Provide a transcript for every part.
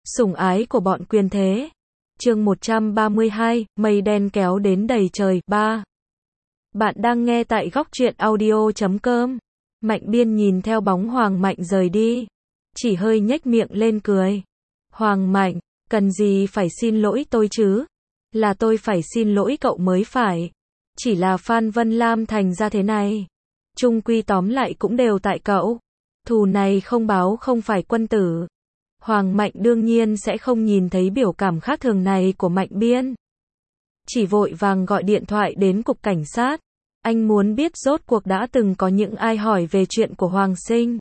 Sủng ái của bọn quyền thế. Chương 132, mây đen kéo đến đầy trời. 3. Bạn đang nghe tại góc truyện audio.com. Mạnh Biên nhìn theo bóng Hoàng Mạnh rời đi, chỉ hơi nhếch miệng lên cười. Hoàng Mạnh, cần gì phải xin lỗi tôi chứ? Là tôi phải xin lỗi cậu mới phải. Chỉ là Phan Vân Lam thành ra thế này, chung quy tóm lại cũng đều tại cậu. Thù này không báo không phải quân tử. Hoàng Mạnh đương nhiên sẽ không nhìn thấy biểu cảm khác thường này của Mạnh Biên, chỉ vội vàng gọi điện thoại đến cục cảnh sát. Anh muốn biết rốt cuộc đã từng có những ai hỏi về chuyện của Hoàng Sinh.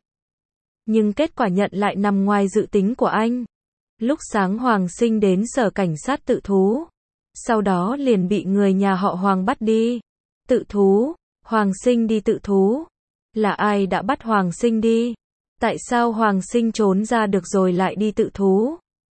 Nhưng kết quả nhận lại nằm ngoài dự tính của anh. Lúc sáng Hoàng Sinh đến sở cảnh sát tự thú, sau đó liền bị người nhà họ Hoàng bắt đi. Tự thú? Hoàng Sinh đi tự thú? Là ai đã bắt Hoàng Sinh đi? Tại sao Hoàng Sinh trốn ra được rồi lại đi tự thú?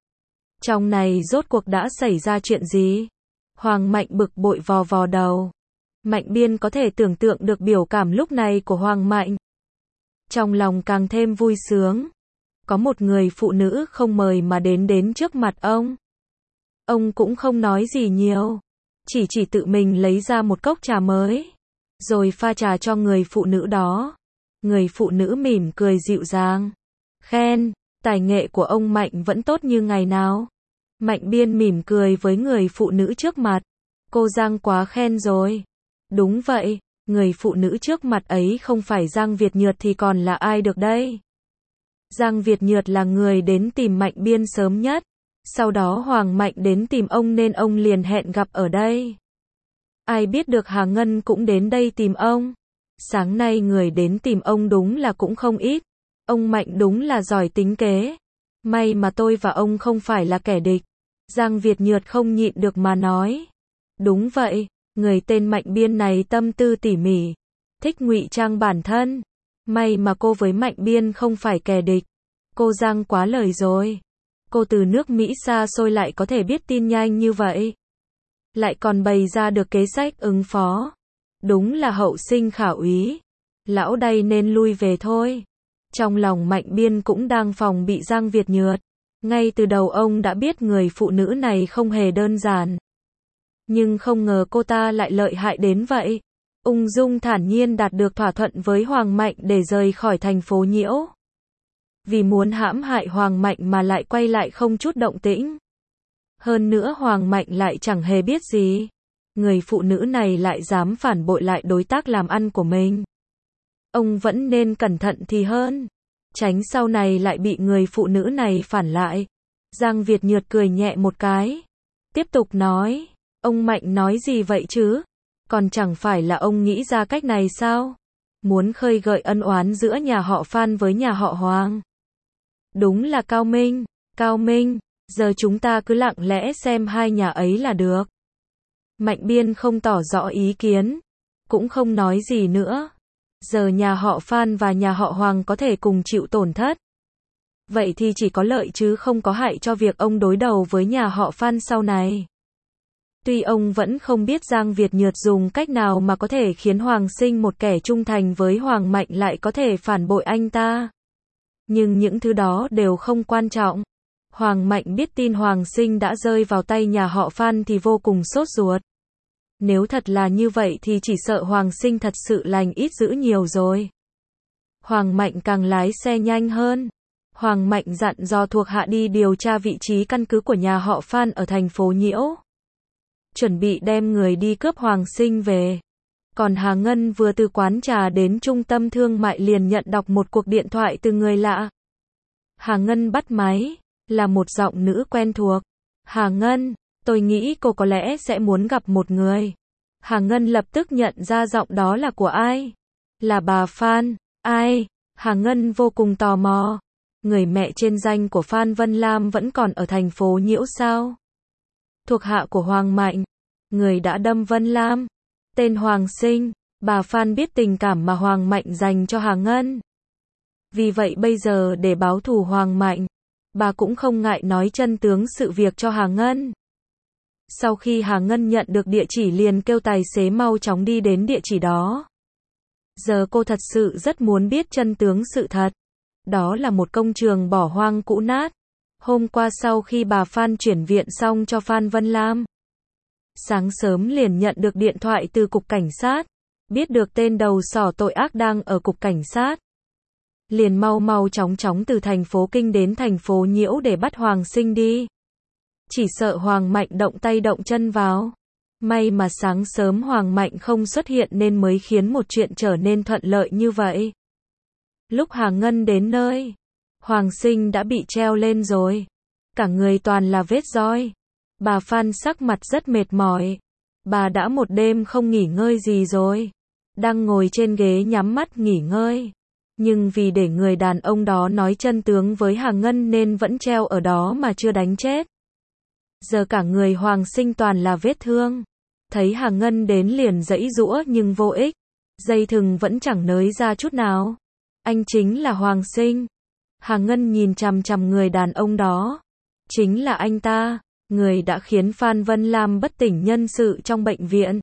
Trong này rốt cuộc đã xảy ra chuyện gì? Hoàng Mạnh bực bội vò vò đầu. Mạnh Biên có thể tưởng tượng được biểu cảm lúc này của Hoàng Mạnh. Trong lòng càng thêm vui sướng. Có một người phụ nữ không mời mà đến trước mặt ông. Ông cũng không nói gì nhiều, chỉ tự mình lấy ra một cốc trà mới, rồi pha trà cho người phụ nữ đó. Người phụ nữ mỉm cười dịu dàng, khen, tài nghệ của ông Mạnh vẫn tốt như ngày nào. Mạnh Biên mỉm cười với người phụ nữ trước mặt. Cô Giang quá khen rồi. Đúng vậy, người phụ nữ trước mặt ấy không phải Giang Việt Nhược thì còn là ai được đây? Giang Việt Nhược là người đến tìm Mạnh Biên sớm nhất. Sau đó Hoàng Mạnh đến tìm ông nên ông liền hẹn gặp ở đây. Ai biết được Hà Ngân cũng đến đây tìm ông. Sáng nay người đến tìm ông đúng là cũng không ít. Ông Mạnh đúng là giỏi tính kế. May mà tôi và ông không phải là kẻ địch. Giang Việt Nhược không nhịn được mà nói. Đúng vậy, người tên Mạnh Biên này tâm tư tỉ mỉ, thích ngụy trang bản thân. May mà cô với Mạnh Biên không phải kẻ địch. Cô Giang quá lời rồi. Cô từ nước Mỹ xa xôi lại có thể biết tin nhanh như vậy, lại còn bày ra được kế sách ứng phó. Đúng là hậu sinh khả úy. Lão đây nên lui về thôi. Trong lòng Mạnh Biên cũng đang phòng bị Giang Việt Nhược. Ngay từ đầu ông đã biết người phụ nữ này không hề đơn giản. Nhưng không ngờ cô ta lại lợi hại đến vậy. Ung dung thản nhiên đạt được thỏa thuận với Hoàng Mạnh để rời khỏi thành phố Nhiễu. Vì muốn hãm hại Hoàng Mạnh mà lại quay lại không chút động tĩnh. Hơn nữa Hoàng Mạnh lại chẳng hề biết gì. Người phụ nữ này lại dám phản bội lại đối tác làm ăn của mình. Ông vẫn nên cẩn thận thì hơn, tránh sau này lại bị người phụ nữ này phản lại. Giang Việt Nhược cười nhẹ một cái, tiếp tục nói, ông Mạnh nói gì vậy chứ? Còn chẳng phải là ông nghĩ ra cách này sao? Muốn khơi gợi ân oán giữa nhà họ Phan với nhà họ Hoàng. Đúng là cao minh, cao minh, giờ chúng ta cứ lặng lẽ xem hai nhà ấy là được. Mạnh Biên không tỏ rõ ý kiến, cũng không nói gì nữa. Giờ nhà họ Phan và nhà họ Hoàng có thể cùng chịu tổn thất. Vậy thì chỉ có lợi chứ không có hại cho việc ông đối đầu với nhà họ Phan sau này. Tuy ông vẫn không biết Giang Việt Nhược dùng cách nào mà có thể khiến Hoàng Sinh, một kẻ trung thành với Hoàng Mạnh, lại có thể phản bội anh ta. Nhưng những thứ đó đều không quan trọng. Hoàng Mạnh biết tin Hoàng Sinh đã rơi vào tay nhà họ Phan thì vô cùng sốt ruột. Nếu thật là như vậy thì chỉ sợ Hoàng Sinh thật sự lành ít dữ nhiều rồi. Hoàng Mạnh càng lái xe nhanh hơn. Hoàng Mạnh dặn dò thuộc hạ đi điều tra vị trí căn cứ của nhà họ Phan ở thành phố Nhiễu, chuẩn bị đem người đi cướp Hoàng Sinh về. Còn Hà Ngân vừa từ quán trà đến trung tâm thương mại liền nhận đọc một cuộc điện thoại từ người lạ. Hà Ngân bắt máy, là một giọng nữ quen thuộc. Hà Ngân, tôi nghĩ cô có lẽ sẽ muốn gặp một người. Hà Ngân lập tức nhận ra giọng đó là của ai. Là bà Phan. Ai? Hà Ngân vô cùng tò mò. Người mẹ trên danh của Phan Vân Lam vẫn còn ở thành phố Nhiễu sao? Thuộc hạ của Hoàng Mạnh, người đã đâm Vân Lam, tên Hoàng Sinh. Bà Phan biết tình cảm mà Hoàng Mạnh dành cho Hà Ngân. Vì vậy bây giờ để báo thù Hoàng Mạnh, bà cũng không ngại nói chân tướng sự việc cho Hà Ngân. Sau khi Hà Ngân nhận được địa chỉ liền kêu tài xế mau chóng đi đến địa chỉ đó. Giờ cô thật sự rất muốn biết chân tướng sự thật. Đó là một công trường bỏ hoang cũ nát. Hôm qua sau khi bà Phan chuyển viện xong cho Phan Vân Lam, sáng sớm liền nhận được điện thoại từ cục cảnh sát, biết được tên đầu sỏ tội ác đang ở cục cảnh sát. Liền mau mau chóng chóng từ thành phố Kinh đến thành phố Nhiễu để bắt Hoàng Sinh đi. Chỉ sợ Hoàng Mạnh động tay động chân vào. May mà sáng sớm Hoàng Mạnh không xuất hiện nên mới khiến một chuyện trở nên thuận lợi như vậy. Lúc Hà Ngân đến nơi, Hoàng Sinh đã bị treo lên rồi. Cả người toàn là vết roi. Bà Phan sắc mặt rất mệt mỏi. Bà đã một đêm không nghỉ ngơi gì rồi. Đang ngồi trên ghế nhắm mắt nghỉ ngơi. Nhưng vì để người đàn ông đó nói chân tướng với Hà Ngân nên vẫn treo ở đó mà chưa đánh chết. Giờ cả người Hoàng Sinh toàn là vết thương. Thấy Hà Ngân đến liền giãy giũa nhưng vô ích. Dây thừng vẫn chẳng nới ra chút nào. Anh chính là Hoàng Sinh. Hà Ngân nhìn chằm chằm người đàn ông đó. Chính là anh ta, người đã khiến Phan Vân Lam bất tỉnh nhân sự trong bệnh viện.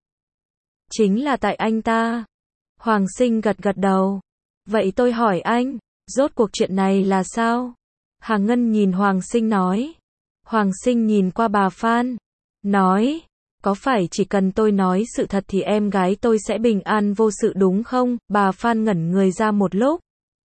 Chính là tại anh ta. Hoàng Sinh gật gật đầu. Vậy tôi hỏi anh, rốt cuộc chuyện này là sao? Hà Ngân nhìn Hoàng Sinh nói. Hoàng Sinh nhìn qua bà Phan, nói, có phải chỉ cần tôi nói sự thật thì em gái tôi sẽ bình an vô sự đúng không? Bà Phan ngẩn người ra một lúc.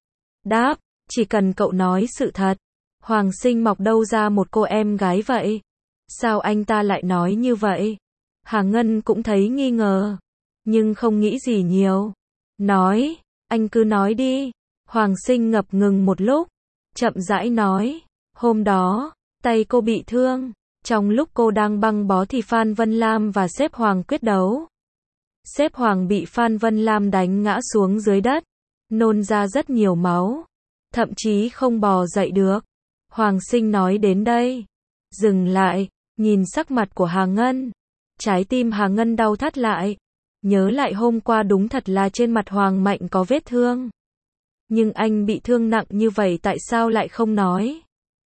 Đáp, chỉ cần cậu nói sự thật. Hoàng Sinh mọc đâu ra một cô em gái vậy? Sao anh ta lại nói như vậy? Hà Ngân cũng thấy nghi ngờ, nhưng không nghĩ gì nhiều. Nói, anh cứ nói đi. Hoàng Sinh ngập ngừng một lúc, chậm rãi nói, hôm đó, tay cô bị thương. Trong lúc cô đang băng bó thì Phan Vân Lam và sếp Hoàng quyết đấu. Sếp Hoàng bị Phan Vân Lam đánh ngã xuống dưới đất, nôn ra rất nhiều máu, thậm chí không bò dậy được. Hoàng Sinh nói đến đây, dừng lại, nhìn sắc mặt của Hà Ngân. Trái tim Hà Ngân đau thắt lại. Nhớ lại hôm qua đúng thật là trên mặt Hoàng Mạnh có vết thương. Nhưng anh bị thương nặng như vậy tại sao lại không nói?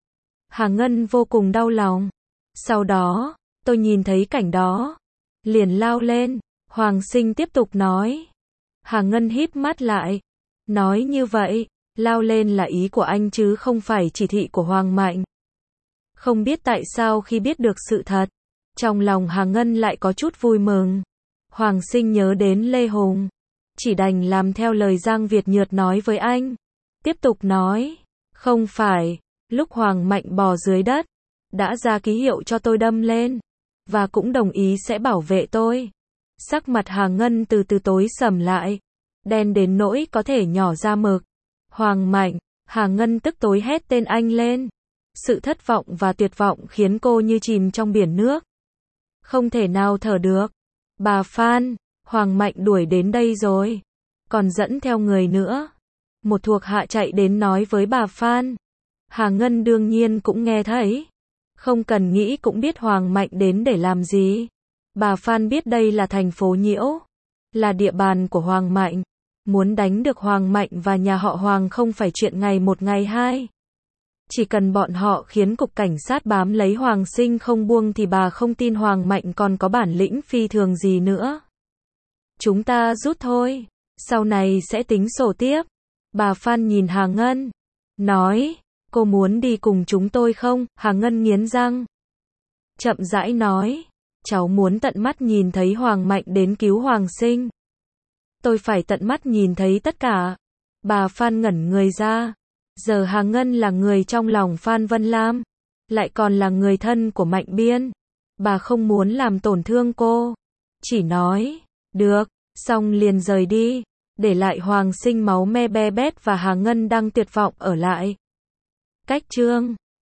Hà Ngân vô cùng đau lòng. Sau đó, tôi nhìn thấy cảnh đó, liền lao lên. Hoàng Sinh tiếp tục nói. Hà Ngân híp mắt lại, nói như vậy, lao lên là ý của anh chứ không phải chỉ thị của Hoàng Mạnh. Không biết tại sao khi biết được sự thật, trong lòng Hà Ngân lại có chút vui mừng. Hoàng Sinh nhớ đến Lê Hùng, chỉ đành làm theo lời Giang Việt Nhược nói với anh. Tiếp tục nói, không phải, lúc Hoàng Mạnh bò dưới đất, đã ra ký hiệu cho tôi đâm lên, và cũng đồng ý sẽ bảo vệ tôi. Sắc mặt Hà Ngân từ từ tối sầm lại, đen đến nỗi có thể nhỏ ra mực. Hoàng Mạnh, Hà Ngân tức tối hét tên anh lên. Sự thất vọng và tuyệt vọng khiến cô như chìm trong biển nước. Không thể nào thở được. Bà Phan, Hoàng Mạnh đuổi đến đây rồi. Còn dẫn theo người nữa. Một thuộc hạ chạy đến nói với bà Phan. Hà Ngân đương nhiên cũng nghe thấy. Không cần nghĩ cũng biết Hoàng Mạnh đến để làm gì. Bà Phan biết đây là thành phố Nhiễu, là địa bàn của Hoàng Mạnh. Muốn đánh được Hoàng Mạnh và nhà họ Hoàng không phải chuyện ngày một ngày hai. Chỉ cần bọn họ khiến cục cảnh sát bám lấy Hoàng Sinh không buông thì bà không tin Hoàng Mạnh còn có bản lĩnh phi thường gì nữa. Chúng ta rút thôi, sau này sẽ tính sổ tiếp. Bà Phan nhìn Hà Ngân, nói, cô muốn đi cùng chúng tôi không? Hà Ngân nghiến răng, chậm rãi nói, cháu muốn tận mắt nhìn thấy Hoàng Mạnh đến cứu Hoàng Sinh. Tôi phải tận mắt nhìn thấy tất cả. Bà Phan ngẩn người ra. Giờ Hà Ngân là người trong lòng Phan Vân Lam, lại còn là người thân của Mạnh Biên. Bà không muốn làm tổn thương cô. Chỉ nói, được, xong liền rời đi, để lại Hoàng Sinh máu me be bét và Hà Ngân đang tuyệt vọng ở lại. Cách chương